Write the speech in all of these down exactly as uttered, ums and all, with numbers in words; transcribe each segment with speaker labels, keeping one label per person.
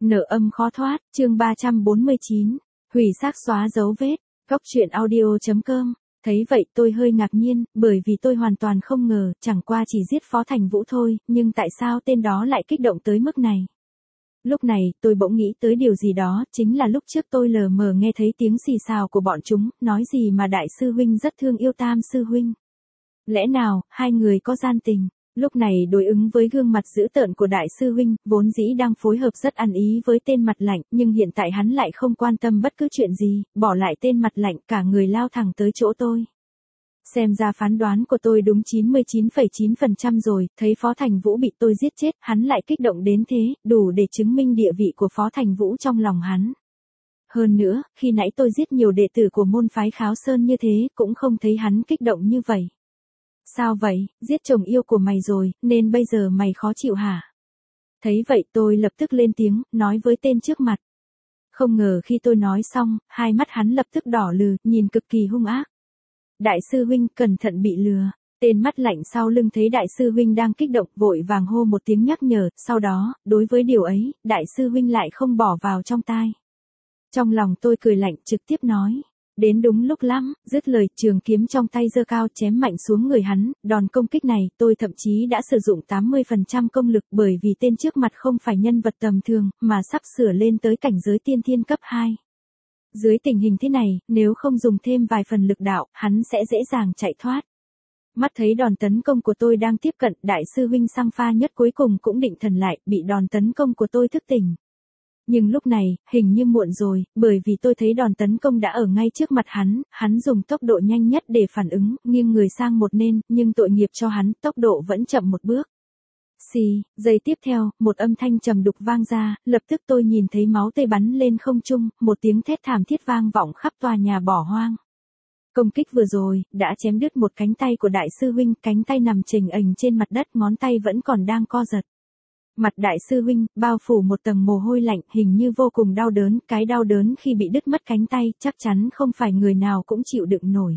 Speaker 1: Nợ âm khó thoát, chương ba trăm bốn mươi chín. Hủy xác xóa dấu vết. Góc truyện audio chấm com. Thấy vậy tôi hơi ngạc nhiên, bởi vì tôi hoàn toàn không ngờ, chẳng qua chỉ giết Phó Thành Vũ thôi, nhưng tại sao tên đó lại kích động tới mức này? Lúc này, tôi bỗng nghĩ tới điều gì đó, chính là lúc trước tôi lờ mờ nghe thấy tiếng xì xào của bọn chúng, nói gì mà đại sư huynh rất thương yêu Tam sư huynh. Lẽ nào, hai người có gian tình? Lúc này đối ứng với gương mặt dữ tợn của đại sư huynh, vốn dĩ đang phối hợp rất ăn ý với tên mặt lạnh, nhưng hiện tại hắn lại không quan tâm bất cứ chuyện gì, bỏ lại tên mặt lạnh cả người lao thẳng tới chỗ tôi. Xem ra phán đoán của tôi đúng chín mươi chín phẩy chín phần trăm rồi, thấy Phó Thành Vũ bị tôi giết chết, hắn lại kích động đến thế, đủ để chứng minh địa vị của Phó Thành Vũ trong lòng hắn. Hơn nữa, khi nãy tôi giết nhiều đệ tử của môn phái Kháo Sơn như thế, cũng không thấy hắn kích động như vậy. Sao vậy, giết chồng yêu của mày rồi, nên bây giờ mày khó chịu hả? Thấy vậy tôi lập tức lên tiếng, nói với tên trước mặt. Không ngờ khi tôi nói xong, hai mắt hắn lập tức đỏ lừ, nhìn cực kỳ hung ác. Đại sư huynh, cẩn thận bị lừa. Tên mắt lạnh sau lưng thấy đại sư huynh đang kích động, vội vàng hô một tiếng nhắc nhở, sau đó, đối với điều ấy, đại sư huynh lại không bỏ vào trong tai. Trong lòng tôi cười lạnh, trực tiếp nói. Đến đúng lúc lắm, dứt lời, trường kiếm trong tay giơ cao chém mạnh xuống người hắn, đòn công kích này, tôi thậm chí đã sử dụng tám mươi phần trăm công lực bởi vì tên trước mặt không phải nhân vật tầm thường, mà sắp sửa lên tới cảnh giới tiên thiên cấp hai. Dưới tình hình thế này, nếu không dùng thêm vài phần lực đạo, hắn sẽ dễ dàng chạy thoát. Mắt thấy đòn tấn công của tôi đang tiếp cận, đại sư huynh Sang Pha Nhất cuối cùng cũng định thần lại, bị đòn tấn công của tôi thức tỉnh. Nhưng lúc này, hình như muộn rồi, bởi vì tôi thấy đòn tấn công đã ở ngay trước mặt hắn, hắn dùng tốc độ nhanh nhất để phản ứng, nghiêng người sang một bên, nhưng tội nghiệp cho hắn, tốc độ vẫn chậm một bước. Xì, giây tiếp theo, một âm thanh trầm đục vang ra, lập tức tôi nhìn thấy máu tươi bắn lên không trung, một tiếng thét thảm thiết vang vọng khắp tòa nhà bỏ hoang. Công kích vừa rồi, đã chém đứt một cánh tay của đại sư huynh, cánh tay nằm chềnh ềnh trên mặt đất, ngón tay vẫn còn đang co giật. Mặt đại sư huynh, bao phủ một tầng mồ hôi lạnh, hình như vô cùng đau đớn, cái đau đớn khi bị đứt mất cánh tay, chắc chắn không phải người nào cũng chịu đựng nổi.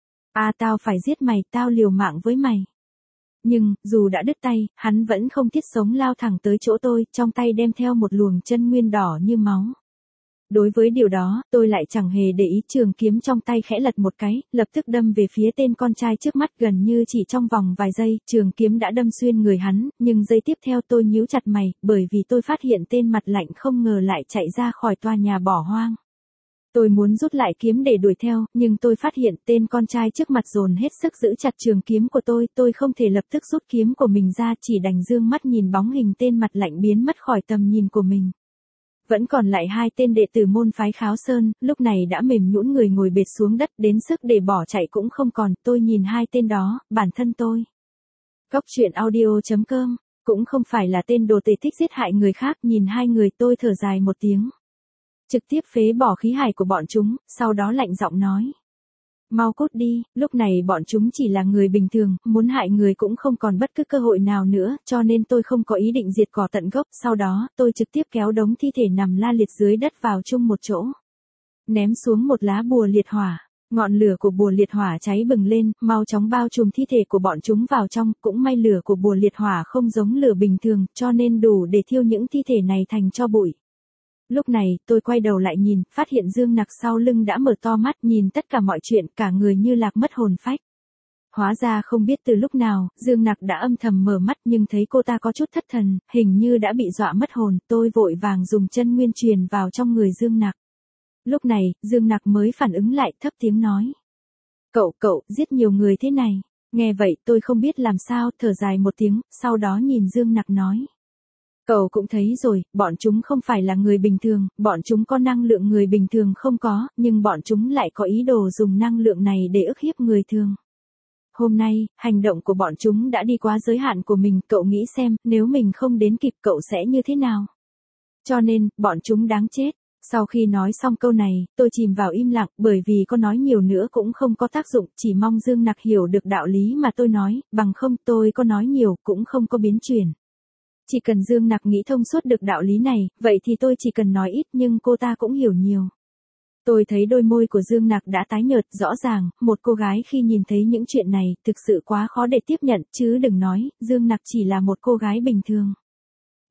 Speaker 1: À tao phải giết mày, tao liều mạng với mày. Nhưng, dù đã đứt tay, hắn vẫn không thiết sống lao thẳng tới chỗ tôi, trong tay đem theo một luồng chân nguyên đỏ như máu. Đối với điều đó, tôi lại chẳng hề để ý, trường kiếm trong tay khẽ lật một cái, lập tức đâm về phía tên con trai trước mắt, gần như chỉ trong vòng vài giây, trường kiếm đã đâm xuyên người hắn, nhưng giây tiếp theo tôi nhíu chặt mày, bởi vì tôi phát hiện tên mặt lạnh không ngờ lại chạy ra khỏi tòa nhà bỏ hoang. Tôi muốn rút lại kiếm để đuổi theo, nhưng tôi phát hiện tên con trai trước mặt dồn hết sức giữ chặt trường kiếm của tôi, tôi không thể lập tức rút kiếm của mình ra, chỉ đành dương mắt nhìn bóng hình tên mặt lạnh biến mất khỏi tầm nhìn của mình. Vẫn còn lại hai tên đệ tử môn phái Kháo Sơn, lúc này đã mềm nhũn người ngồi bệt xuống đất, đến sức để bỏ chạy cũng không còn, tôi nhìn hai tên đó, bản thân tôi. Góc truyện audio chấm com, cũng không phải là tên đồ tể thích giết hại người khác, nhìn hai người tôi thở dài một tiếng. Trực tiếp phế bỏ khí hải của bọn chúng, sau đó lạnh giọng nói. Mau cút đi, lúc này bọn chúng chỉ là người bình thường, muốn hại người cũng không còn bất cứ cơ hội nào nữa, cho nên tôi không có ý định diệt cỏ tận gốc, sau đó, tôi trực tiếp kéo đống thi thể nằm la liệt dưới đất vào chung một chỗ. Ném xuống một lá bùa liệt hỏa, ngọn lửa của bùa liệt hỏa cháy bừng lên, mau chóng bao trùm thi thể của bọn chúng vào trong, cũng may lửa của bùa liệt hỏa không giống lửa bình thường, cho nên đủ để thiêu những thi thể này thành tro bụi. Lúc này, tôi quay đầu lại nhìn, phát hiện Dương Nặc sau lưng đã mở to mắt, nhìn tất cả mọi chuyện, cả người như lạc mất hồn phách. Hóa ra không biết từ lúc nào, Dương Nặc đã âm thầm mở mắt, nhưng thấy cô ta có chút thất thần, hình như đã bị dọa mất hồn, tôi vội vàng dùng chân nguyên truyền vào trong người Dương Nặc. Lúc này, Dương Nặc mới phản ứng lại, thấp tiếng nói. Cậu, cậu, giết nhiều người thế này. Nghe vậy, tôi không biết làm sao, thở dài một tiếng, sau đó nhìn Dương Nặc nói. Cậu cũng thấy rồi, bọn chúng không phải là người bình thường, bọn chúng có năng lượng người bình thường không có, nhưng bọn chúng lại có ý đồ dùng năng lượng này để ức hiếp người thường. Hôm nay, hành động của bọn chúng đã đi quá giới hạn của mình, cậu nghĩ xem, nếu mình không đến kịp cậu sẽ như thế nào? Cho nên, bọn chúng đáng chết. Sau khi nói xong câu này, tôi chìm vào im lặng, bởi vì có nói nhiều nữa cũng không có tác dụng, chỉ mong Dương Nặc hiểu được đạo lý mà tôi nói, bằng không tôi có nói nhiều cũng không có biến chuyển. Chỉ cần Dương Nặc nghĩ thông suốt được đạo lý này, vậy thì tôi chỉ cần nói ít nhưng cô ta cũng hiểu nhiều. Tôi thấy đôi môi của Dương Nặc đã tái nhợt, rõ ràng, một cô gái khi nhìn thấy những chuyện này, thực sự quá khó để tiếp nhận, chứ đừng nói, Dương Nặc chỉ là một cô gái bình thường.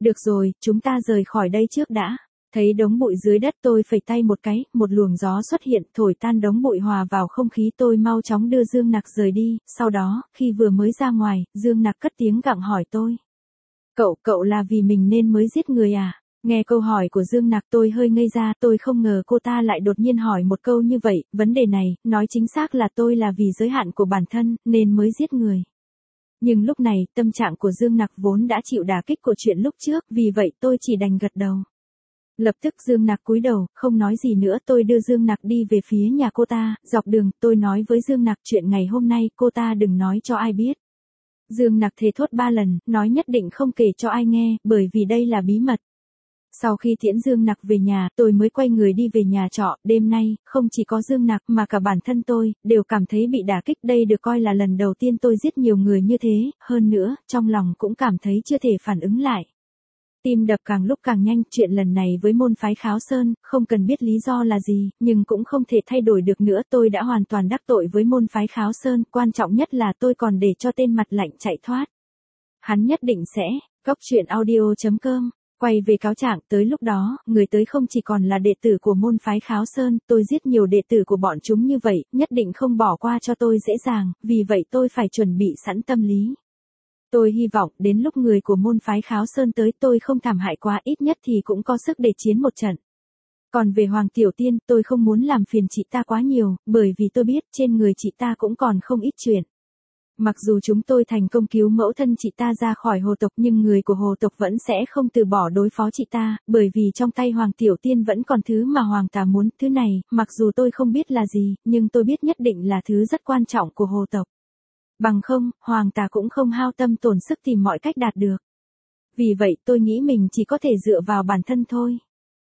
Speaker 1: Được rồi, chúng ta rời khỏi đây trước đã. Thấy đống bụi dưới đất tôi phẩy tay một cái, một luồng gió xuất hiện thổi tan đống bụi hòa vào không khí tôi mau chóng đưa Dương Nặc rời đi, sau đó, khi vừa mới ra ngoài, Dương Nặc cất tiếng gặng hỏi tôi. Cậu, cậu là vì mình nên mới giết người à? Nghe câu hỏi của Dương Nặc tôi hơi ngây ra, tôi không ngờ cô ta lại đột nhiên hỏi một câu như vậy, vấn đề này, nói chính xác là tôi là vì giới hạn của bản thân, nên mới giết người. Nhưng lúc này, tâm trạng của Dương Nặc vốn đã chịu đả kích của chuyện lúc trước, vì vậy tôi chỉ đành gật đầu. Lập tức Dương Nặc cúi đầu, không nói gì nữa tôi đưa Dương Nặc đi về phía nhà cô ta, dọc đường tôi nói với Dương Nặc chuyện ngày hôm nay cô ta đừng nói cho ai biết. Dương Nặc thề thốt ba lần, nói nhất định không kể cho ai nghe, bởi vì đây là bí mật. Sau khi tiễn Dương Nặc về nhà, tôi mới quay người đi về nhà trọ, đêm nay, không chỉ có Dương Nặc mà cả bản thân tôi, đều cảm thấy bị đả kích đây được coi là lần đầu tiên tôi giết nhiều người như thế, hơn nữa, trong lòng cũng cảm thấy chưa thể phản ứng lại. Tim đập càng lúc càng nhanh, chuyện lần này với môn phái Kháo Sơn, không cần biết lý do là gì, nhưng cũng không thể thay đổi được nữa tôi đã hoàn toàn đắc tội với môn phái Kháo Sơn, quan trọng nhất là tôi còn để cho tên mặt lạnh chạy thoát. Hắn nhất định sẽ, Cốc truyện audio chấm com. Quay về cáo trạng, tới lúc đó, người tới không chỉ còn là đệ tử của môn phái Kháo Sơn, tôi giết nhiều đệ tử của bọn chúng như vậy, nhất định không bỏ qua cho tôi dễ dàng, vì vậy tôi phải chuẩn bị sẵn tâm lý. Tôi hy vọng, đến lúc người của môn phái Kháo Sơn tới tôi không thảm hại quá, ít nhất thì cũng có sức để chiến một trận. Còn về Hoàng Tiểu Tiên, tôi không muốn làm phiền chị ta quá nhiều, bởi vì tôi biết trên người chị ta cũng còn không ít chuyện. Mặc dù chúng tôi thành công cứu mẫu thân chị ta ra khỏi hồ tộc nhưng người của hồ tộc vẫn sẽ không từ bỏ đối phó chị ta, bởi vì trong tay Hoàng Tiểu Tiên vẫn còn thứ mà Hoàng tà muốn, thứ này, mặc dù tôi không biết là gì, nhưng tôi biết nhất định là thứ rất quan trọng của hồ tộc. Bằng không, Hoàng tà cũng không hao tâm tổn sức tìm mọi cách đạt được. Vì vậy tôi nghĩ mình chỉ có thể dựa vào bản thân thôi.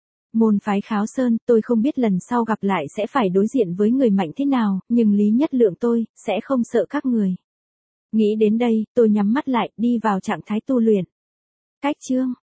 Speaker 1: Môn phái Kháo Sơn, tôi không biết lần sau gặp lại sẽ phải đối diện với người mạnh thế nào, nhưng Lý Nhất Lượng tôi, sẽ không sợ các người. Nghĩ đến đây, tôi nhắm mắt lại, đi vào trạng thái tu luyện. Cách chương